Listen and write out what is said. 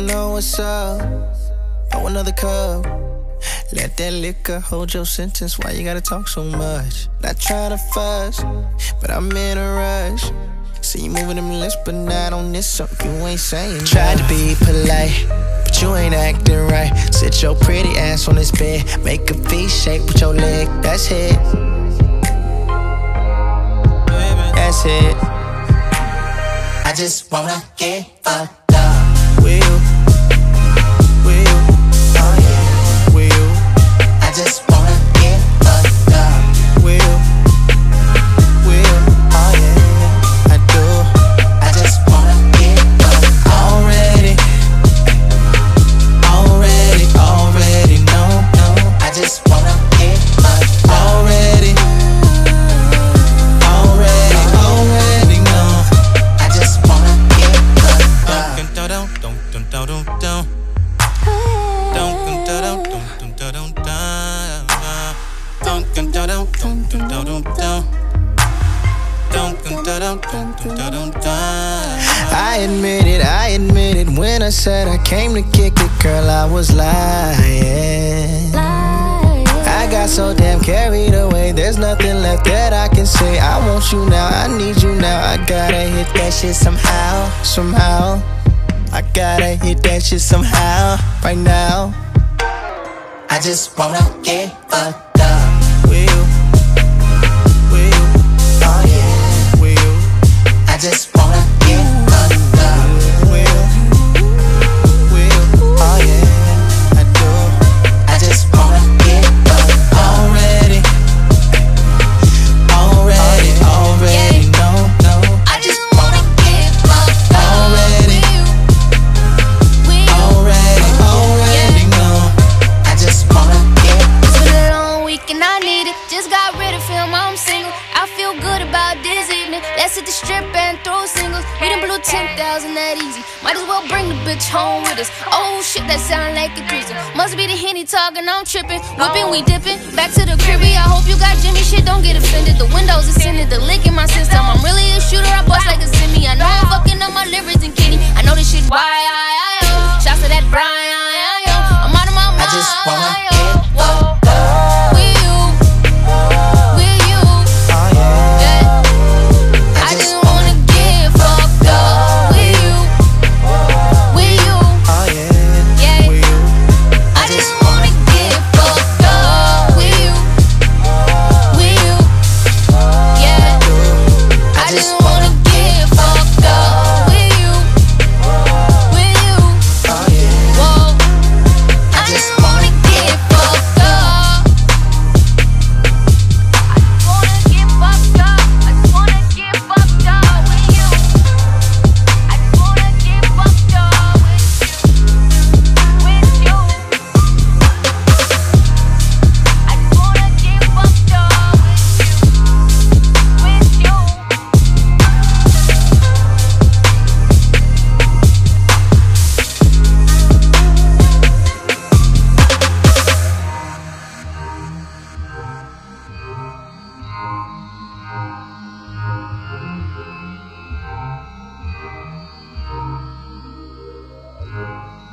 know what's up. Throw another cup. Let that liquor hold your sentence. Why you gotta talk so much? Not trying to fuss, but I'm in a rush. See you moving them lips, but not on this, so you ain't saying. Tried to be polite, but you ain't acting right. Sit your pretty ass on this bed, make a V shape with your leg. That's it. That's it. I just wanna get fucked up. Will you? Will you? Oh yeah. Will you? I just wanna get fucked up. Will you? Will you? Oh yeah. I do. I just wanna get fucked up. Already know. I just wanna get fucked up. Already know. I just wanna get fucked up. I admit it when I said I came to kick it, girl, I was lying. I got so damn carried away, there's nothing left that I can say. I want you now, I need you now, I gotta hit that shit somehow. I gotta hit that shit somehow, right now. I just wanna get fucked up. Will you? Will you? Oh yeah. Will you? I just wanna get fucked up. Will you? Will you? Oh yeah. I do. I just wanna get fucked up. Already know. I just wanna get fucked up. Already know. I just wanna get. It's been a long week and I need it. Just got rid of film, I'm single. I feel good about this evening. Let's hit the strip and throw singles. We done blew 10,000 that easy. Might as well bring the bitch home with us. Oh shit, that sound like a threesome. Must be the Henny talking, I'm tripping. Whipping, we dipping. Back to the cribby. I hope you got Jimmy shit, don't get offended. The windows are tinted, the lick in my system. I'm really a shooter, I bust like a semi. I know I'm fucking up my livers and kidney. I know this shit why I shots to that Brian. I'm out of my mind. I just wanna get fucked up. I just wanna get fucked up with you. With you. Oh yeah. Yeah. Will you? I just wanna get fucked up with you. With you. Yeah. I just wanna get fucked up with you. With you. Oh yeah. Whoa. I just wanna get fucked up. I just wanna get fucked up. I just wanna get fucked up with you. I just wanna get fucked up with you. I just wanna get fucked up with you. Yeah.